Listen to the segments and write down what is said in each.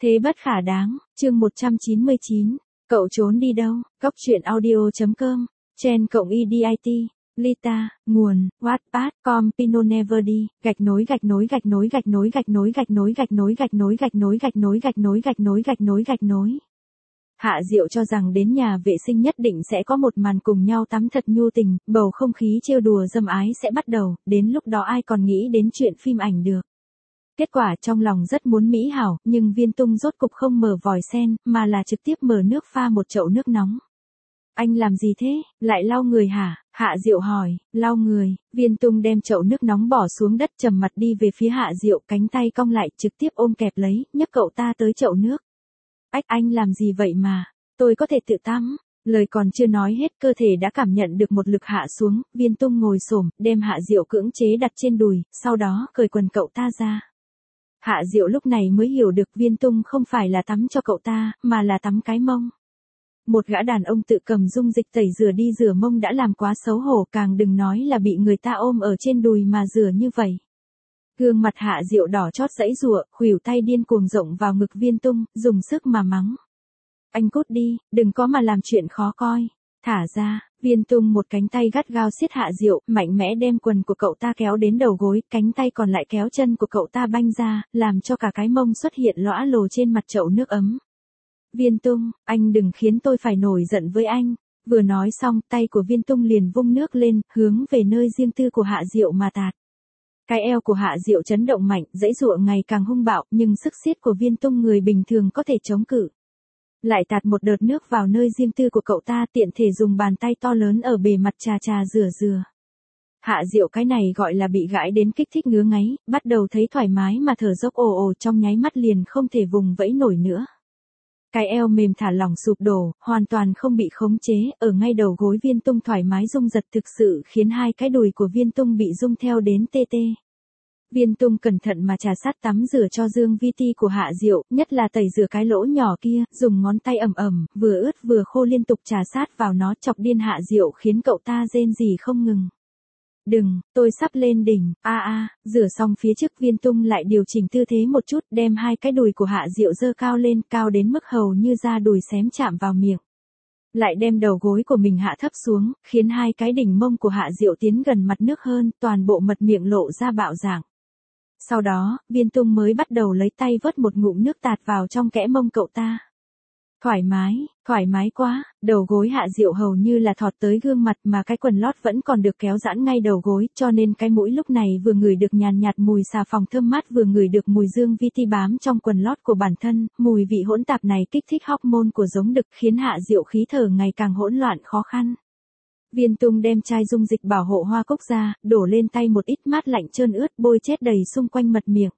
Thế bất khả đáng, chương 199, cậu trốn đi đâu, Cóc truyện audio.com, Chen cộng EDIT, Lita, nguồn, Wattpad, com, Pino Never đi, gạch nối. Hạ Diệu cho rằng đến nhà vệ sinh nhất định sẽ có một màn cùng nhau tắm thật nhu tình, bầu không khí trêu đùa dâm ái sẽ bắt đầu, đến lúc đó ai còn nghĩ đến chuyện phim ảnh được. Kết quả trong lòng rất muốn mỹ hảo, nhưng Viên Tung rốt cục không mở vòi sen, mà là trực tiếp mở nước pha một chậu nước nóng. Anh làm gì thế, lại lau người hả? Hạ Diệu hỏi, lau người. Viên Tung đem chậu nước nóng bỏ xuống đất, trầm mặt đi về phía Hạ Diệu, cánh tay cong lại, trực tiếp ôm kẹp lấy, nhấc cậu ta tới chậu nước. Ách, anh làm gì vậy mà, tôi có thể tự tắm. Lời còn chưa nói hết, cơ thể đã cảm nhận được một lực hạ xuống, Viên Tung ngồi xổm, đem Hạ Diệu cưỡng chế đặt trên đùi, sau đó cởi quần cậu ta ra. Hạ Diệu lúc này mới hiểu được Viên Tung không phải là tắm cho cậu ta, mà là tắm cái mông. Một gã đàn ông tự cầm dung dịch tẩy rửa đi rửa mông đã làm quá xấu hổ, càng đừng nói là bị người ta ôm ở trên đùi mà rửa như vậy. Gương mặt Hạ Diệu đỏ chót giãy giụa, khuỷu tay điên cuồng rộng vào ngực Viên Tung, dùng sức mà mắng. Anh cút đi, đừng có mà làm chuyện khó coi. Thả ra. Viên Tung một cánh tay gắt gao siết Hạ Diệu, mạnh mẽ đem quần của cậu ta kéo đến đầu gối, cánh tay còn lại kéo chân của cậu ta banh ra, làm cho cả cái mông xuất hiện lõa lồ trên mặt chậu nước ấm. Viên Tung, anh đừng khiến tôi phải nổi giận với anh. Vừa nói xong, tay của Viên Tung liền vung nước lên, hướng về nơi riêng tư của Hạ Diệu mà tạt. Cái eo của Hạ Diệu chấn động mạnh, giãy giụa ngày càng hung bạo, nhưng sức siết của Viên Tung người bình thường có thể chống cự. Lại tạt một đợt nước vào nơi riêng tư của cậu ta, tiện thể dùng bàn tay to lớn ở bề mặt chà rửa. Hạ Diệu cái này gọi là bị gãi đến kích thích ngứa ngáy, bắt đầu thấy thoải mái mà thở dốc ồ trong nháy mắt liền không thể vùng vẫy nổi nữa. Cái eo mềm thả lỏng sụp đổ, hoàn toàn không bị khống chế, ở ngay đầu gối Viên Tung thoải mái rung giật thực sự khiến hai cái đùi của Viên Tung bị rung theo đến tê tê. Viên Tung cẩn thận mà trà sát tắm rửa cho dương vi ti của Hạ Diệu, nhất là tẩy rửa cái lỗ nhỏ kia, dùng ngón tay ẩm, vừa ướt vừa khô liên tục trà sát vào nó, chọc điên Hạ Diệu khiến cậu ta rên rỉ không ngừng. Đừng, tôi sắp lên đỉnh, rửa xong phía trước Viên Tung lại điều chỉnh tư thế một chút, đem hai cái đùi của Hạ Diệu dơ cao lên, cao đến mức hầu như da đùi xém chạm vào miệng. Lại đem đầu gối của mình hạ thấp xuống, khiến hai cái đỉnh mông của Hạ Diệu tiến gần mặt nước hơn, toàn bộ mật miệng lộ ra bạo dạng. Sau đó, Viên Tung mới bắt đầu lấy tay vớt một ngụm nước tạt vào trong kẽ mông cậu ta. Thoải mái quá, đầu gối Hạ Diệu hầu như là thọt tới gương mặt mà cái quần lót vẫn còn được kéo giãn ngay đầu gối, cho nên cái mũi lúc này vừa ngửi được nhàn nhạt mùi xà phòng thơm mát vừa ngửi được mùi dương vi ti bám trong quần lót của bản thân, mùi vị hỗn tạp này kích thích hormone của giống đực khiến Hạ Diệu khí thở ngày càng hỗn loạn khó khăn. Viên Tung đem chai dung dịch bảo hộ hoa cúc ra, đổ lên tay một ít mát lạnh trơn ướt, bôi chết đầy xung quanh mật miệng.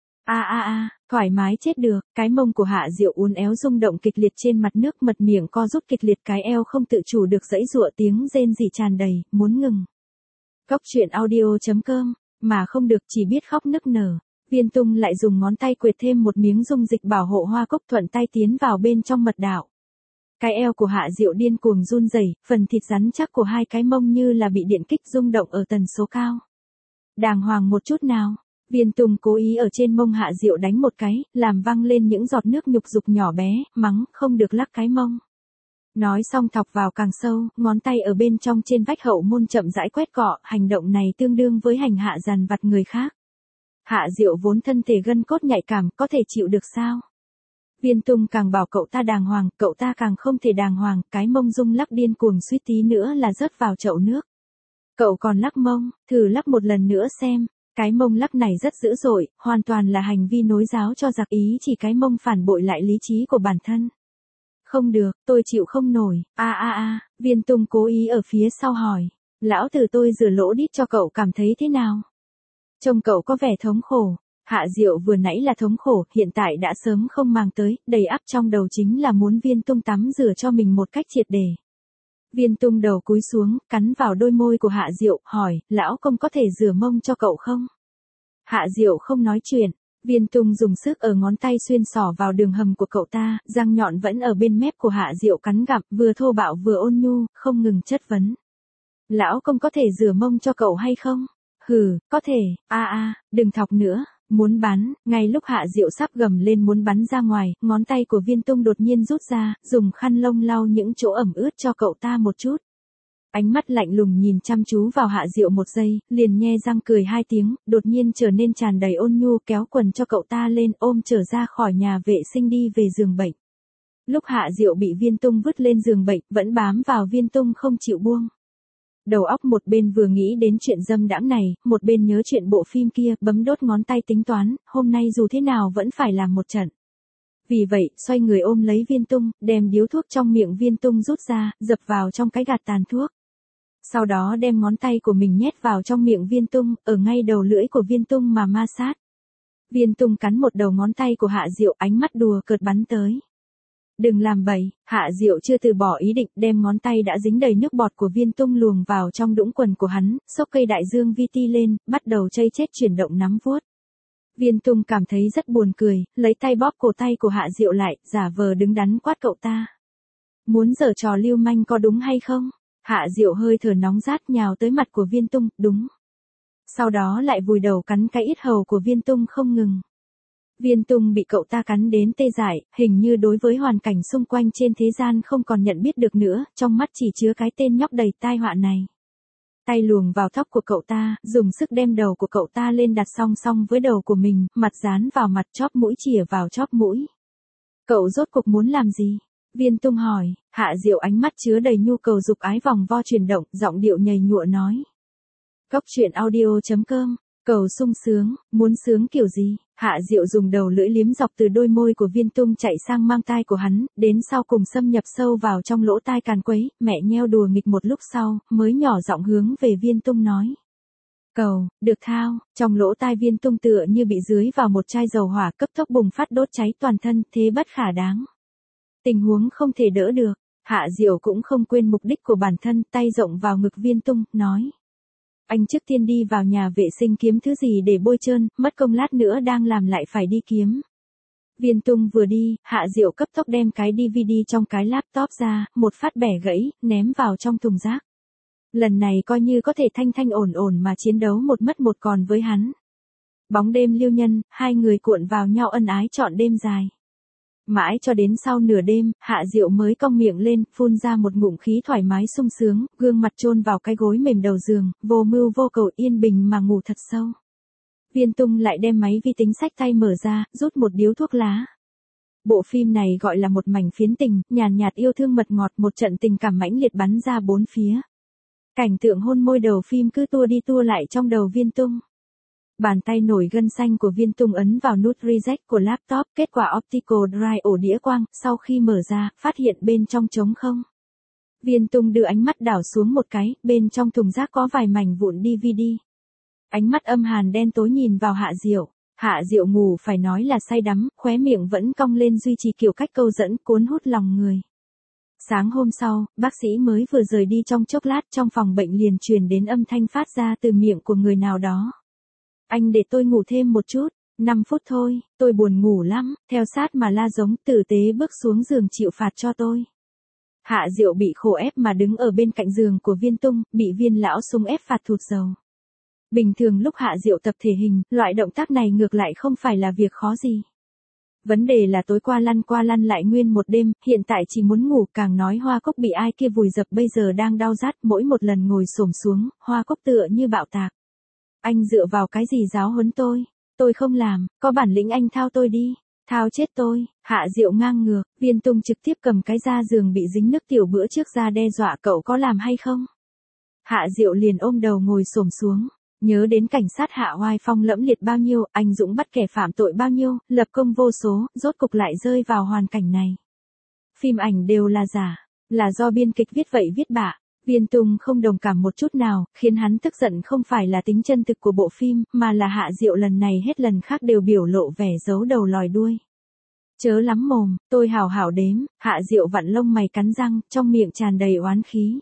Thoải mái chết được, cái mông của Hạ Diệu uốn éo rung động kịch liệt trên mặt nước, mật miệng co rút kịch liệt, cái eo không tự chủ được giãy giụa, tiếng rên rỉ tràn đầy, muốn ngừng. Cóc truyện audio.com, mà không được, chỉ biết khóc nức nở. Viên Tung lại dùng ngón tay quệt thêm một miếng dung dịch bảo hộ hoa cúc, thuận tay tiến vào bên trong mật đạo. Cái eo của Hạ Diệu điên cuồng run rẩy, phần thịt rắn chắc của hai cái mông như là bị điện kích rung động ở tần số cao. Đàng hoàng một chút nào. Viên Tung cố ý ở trên mông Hạ Diệu đánh một cái, làm văng lên những giọt nước nhục dục nhỏ bé, mắng, không được lắc cái mông. Nói xong thọc vào càng sâu, ngón tay ở bên trong trên vách hậu môn chậm rãi quét cọ, hành động này tương đương với hành hạ dằn vặt người khác. Hạ Diệu vốn thân thể gân cốt nhạy cảm, có thể chịu được sao? Viên Tung càng bảo cậu ta đàng hoàng, cậu ta càng không thể đàng hoàng, cái mông rung lắc điên cuồng suýt tí nữa là rớt vào chậu nước. Cậu còn lắc mông, thử lắc một lần nữa xem. Cái mông lắc này rất dữ dội, hoàn toàn là hành vi nối giáo cho giặc ý, chỉ cái mông phản bội lại lý trí của bản thân. Không được, tôi chịu không nổi. Viên Tung cố ý ở phía sau hỏi. Lão tử tôi rửa lỗ đít cho cậu cảm thấy thế nào? Trông cậu có vẻ thống khổ. Hạ Diệu vừa nãy là thống khổ, hiện tại đã sớm không mang tới, đầy ắp trong đầu chính là muốn Viên Tung tắm rửa cho mình một cách triệt để. Viên Tung đầu cúi xuống, cắn vào đôi môi của Hạ Diệu, hỏi, lão công có thể rửa mông cho cậu không? Hạ Diệu không nói chuyện. Viên Tung dùng sức ở ngón tay xuyên xỏ vào đường hầm của cậu ta, răng nhọn vẫn ở bên mép của Hạ Diệu cắn gặm, vừa thô bạo vừa ôn nhu, không ngừng chất vấn. Lão công có thể rửa mông cho cậu hay không? Hừ, có thể, đừng thọc nữa. Muốn bắn, ngay lúc Hạ Diệu sắp gầm lên muốn bắn ra ngoài, ngón tay của Viên Tung đột nhiên rút ra, dùng khăn lông lau những chỗ ẩm ướt cho cậu ta một chút. Ánh mắt lạnh lùng nhìn chăm chú vào Hạ Diệu một giây, liền nhe răng cười hai tiếng, đột nhiên trở nên tràn đầy ôn nhu, kéo quần cho cậu ta lên, ôm trở ra khỏi nhà vệ sinh đi về giường bệnh. Lúc Hạ Diệu bị Viên Tung vứt lên giường bệnh, vẫn bám vào Viên Tung không chịu buông. Đầu óc một bên vừa nghĩ đến chuyện dâm đãng này, một bên nhớ chuyện bộ phim kia, bấm đốt ngón tay tính toán, hôm nay dù thế nào vẫn phải làm một trận. Vì vậy, xoay người ôm lấy Viên Tung, đem điếu thuốc trong miệng Viên Tung rút ra, dập vào trong cái gạt tàn thuốc. Sau đó đem ngón tay của mình nhét vào trong miệng Viên Tung, ở ngay đầu lưỡi của Viên Tung mà ma sát. Viên Tung cắn một đầu ngón tay của Hạ Diệu, ánh mắt đùa cợt bắn tới. Đừng làm bậy, Hạ Diệu chưa từ bỏ ý định, đem ngón tay đã dính đầy nước bọt của Viên Tung luồng vào trong đũng quần của hắn, xốc cây đại dương vi ti lên, bắt đầu chây chết chuyển động nắm vuốt. Viên Tung cảm thấy rất buồn cười, lấy tay bóp cổ tay của Hạ Diệu lại, giả vờ đứng đắn quát cậu ta. Muốn giở trò lưu manh có đúng hay không? Hạ Diệu hơi thở nóng rát nhào tới mặt của Viên Tung, đúng. Sau đó lại vùi đầu cắn cái yết hầu của Viên Tung không ngừng. Viên Tung bị cậu ta cắn đến tê dại, hình như đối với hoàn cảnh xung quanh trên thế gian không còn nhận biết được nữa, trong mắt chỉ chứa cái tên nhóc đầy tai họa này. Tay luồng vào tóc của cậu ta, dùng sức đem đầu của cậu ta lên đặt song song với đầu của mình, mặt dán vào mặt, chóp mũi chìa vào chóp mũi. Cậu rốt cuộc muốn làm gì? Viên Tung hỏi. Hạ Diệu ánh mắt chứa đầy nhu cầu dục ái vòng vo chuyển động, giọng điệu nhầy nhụa nói. Cốc truyện audio.com, cầu sung sướng, muốn sướng kiểu gì? Hạ Diệu dùng đầu lưỡi liếm dọc từ đôi môi của Viên Tung chạy sang mang tai của hắn, đến sau cùng xâm nhập sâu vào trong lỗ tai càn quấy, mẹ nheo đùa nghịch một lúc sau, mới nhỏ giọng hướng về Viên Tung nói. Cầu, được thao, trong lỗ tai Viên Tung tựa như bị dưới vào một chai dầu hỏa cấp tốc bùng phát đốt cháy toàn thân, thế bất khả đáng. Tình huống không thể đỡ được, Hạ Diệu cũng không quên mục đích của bản thân, tay rộng vào ngực Viên Tung, nói. Anh trước tiên đi vào nhà vệ sinh kiếm thứ gì để bôi trơn, mất công lát nữa đang làm lại phải đi kiếm. Viên Tung vừa đi, Hạ Diệu cấp tốc đem cái DVD trong cái laptop ra, một phát bẻ gãy, ném vào trong thùng rác. Lần này coi như có thể thanh thanh ổn ổn mà chiến đấu một mất một còn với hắn. Bóng đêm lưu nhân, hai người cuộn vào nhau ân ái trọn đêm dài. Mãi cho đến sau nửa đêm, Hạ Diệu mới cong miệng lên, phun ra một ngụm khí thoải mái sung sướng, gương mặt chôn vào cái gối mềm đầu giường, vô mưu vô cầu yên bình mà ngủ thật sâu. Viên Tung lại đem máy vi tính xách tay mở ra, rút một điếu thuốc lá. Bộ phim này gọi là một mảnh phiến tình, nhàn nhạt yêu thương mật ngọt, một trận tình cảm mãnh liệt bắn ra bốn phía. Cảnh tượng hôn môi đầu phim cứ tua đi tua lại trong đầu Viên Tung. Bàn tay nổi gân xanh của Viên Tung ấn vào nút reset của laptop, kết quả optical drive ổ đĩa quang, sau khi mở ra, phát hiện bên trong trống không. Viên Tung đưa ánh mắt đảo xuống một cái, bên trong thùng rác có vài mảnh vụn DVD. Ánh mắt âm hàn đen tối nhìn vào Hạ Diệu. Hạ Diệu ngủ phải nói là say đắm, khóe miệng vẫn cong lên duy trì kiểu cách câu dẫn, cuốn hút lòng người. Sáng hôm sau, bác sĩ mới vừa rời đi trong chốc lát, trong phòng bệnh liền truyền đến âm thanh phát ra từ miệng của người nào đó. Anh để tôi ngủ thêm một chút, 5 phút thôi, tôi buồn ngủ lắm, theo sát mà la giống, tử tế bước xuống giường chịu phạt cho tôi. Hạ Diệu bị khổ ép mà đứng ở bên cạnh giường của Viên Tung, bị Viên lão sung ép phạt thụt dầu. Bình thường lúc Hạ Diệu tập thể hình, loại động tác này ngược lại không phải là việc khó gì. Vấn đề là tối qua lăn lại nguyên một đêm, hiện tại chỉ muốn ngủ, càng nói Hoa Cúc bị ai kia vùi dập bây giờ đang đau rát, mỗi một lần ngồi xổm xuống, Hoa Cúc tựa như bạo tạc. Anh dựa vào cái gì giáo huấn tôi không làm, có bản lĩnh anh thao tôi đi, thao chết tôi. Hạ Diệu ngang ngược, Viên Tung trực tiếp cầm cái da giường bị dính nước tiểu bữa trước ra đe dọa cậu có làm hay không. Hạ Diệu liền ôm đầu ngồi xổm xuống, nhớ đến cảnh sát Hạ oai phong lẫm liệt bao nhiêu, anh dũng bắt kẻ phạm tội bao nhiêu, lập công vô số, rốt cục lại rơi vào hoàn cảnh này. Phim ảnh đều là giả, là do biên kịch viết vậy viết bạ. Viên Tung không đồng cảm một chút nào, khiến hắn tức giận không phải là tính chân thực của bộ phim, mà là Hạ Diệu lần này hết lần khác đều biểu lộ vẻ giấu đầu lòi đuôi. Chớ lắm mồm, tôi hảo hảo đếm, Hạ Diệu vặn lông mày cắn răng, trong miệng tràn đầy oán khí.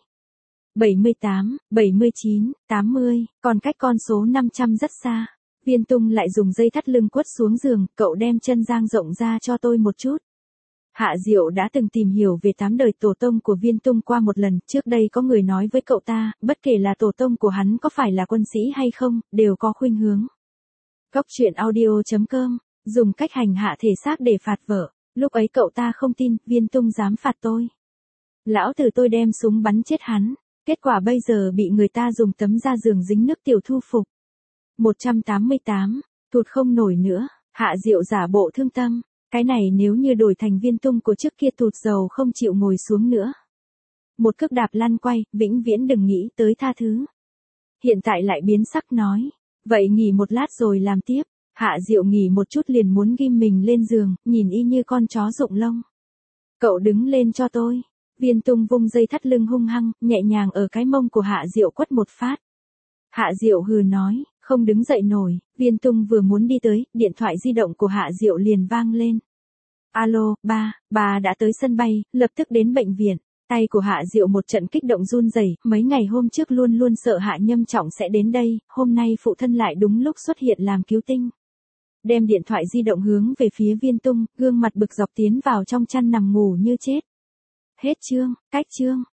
78, 79, 80, còn cách con số 500 rất xa. Viên Tung lại dùng dây thắt lưng quất xuống giường, cậu đem chân dang rộng ra cho tôi một chút. Hạ Diệu đã từng tìm hiểu về 8 đời tổ tông của Viên Tung qua một lần, trước đây có người nói với cậu ta, bất kể là tổ tông của hắn có phải là quân sĩ hay không, đều có khuynh hướng Cóc truyện audio.com, dùng cách hành hạ thể xác để phạt vợ. Lúc ấy cậu ta không tin, Viên Tung dám phạt tôi. Lão tử tôi đem súng bắn chết hắn. Kết quả bây giờ bị người ta dùng tấm da giường dính nước tiểu thu phục. 188, thụt không nổi nữa, Hạ Diệu giả bộ thương tâm. Cái này nếu như đổi thành Viên Tung của trước kia tụt dầu không chịu ngồi xuống nữa. Một cước đạp lăn quay, vĩnh viễn đừng nghĩ tới tha thứ. Hiện tại lại biến sắc nói. Vậy nghỉ một lát rồi làm tiếp. Hạ Diệu nghỉ một chút liền muốn ghim mình lên giường, nhìn y như con chó rụng lông. Cậu đứng lên cho tôi. Viên Tung vung dây thắt lưng hung hăng, nhẹ nhàng ở cái mông của Hạ Diệu quất một phát. Hạ Diệu hừ nói, không đứng dậy nổi. Viên Tung vừa muốn đi tới, điện thoại di động của Hạ Diệu liền vang lên. Alo, bà đã tới sân bay, lập tức đến bệnh viện. Tay của Hạ Diệu một trận kích động run rẩy, mấy ngày hôm trước luôn luôn sợ Hạ Nhâm Trọng sẽ đến đây, hôm nay phụ thân lại đúng lúc xuất hiện làm cứu tinh. Đem điện thoại di động hướng về phía Viên Tung, gương mặt bực dọc tiến vào trong chăn nằm ngủ như chết. Hết chương, cách chương.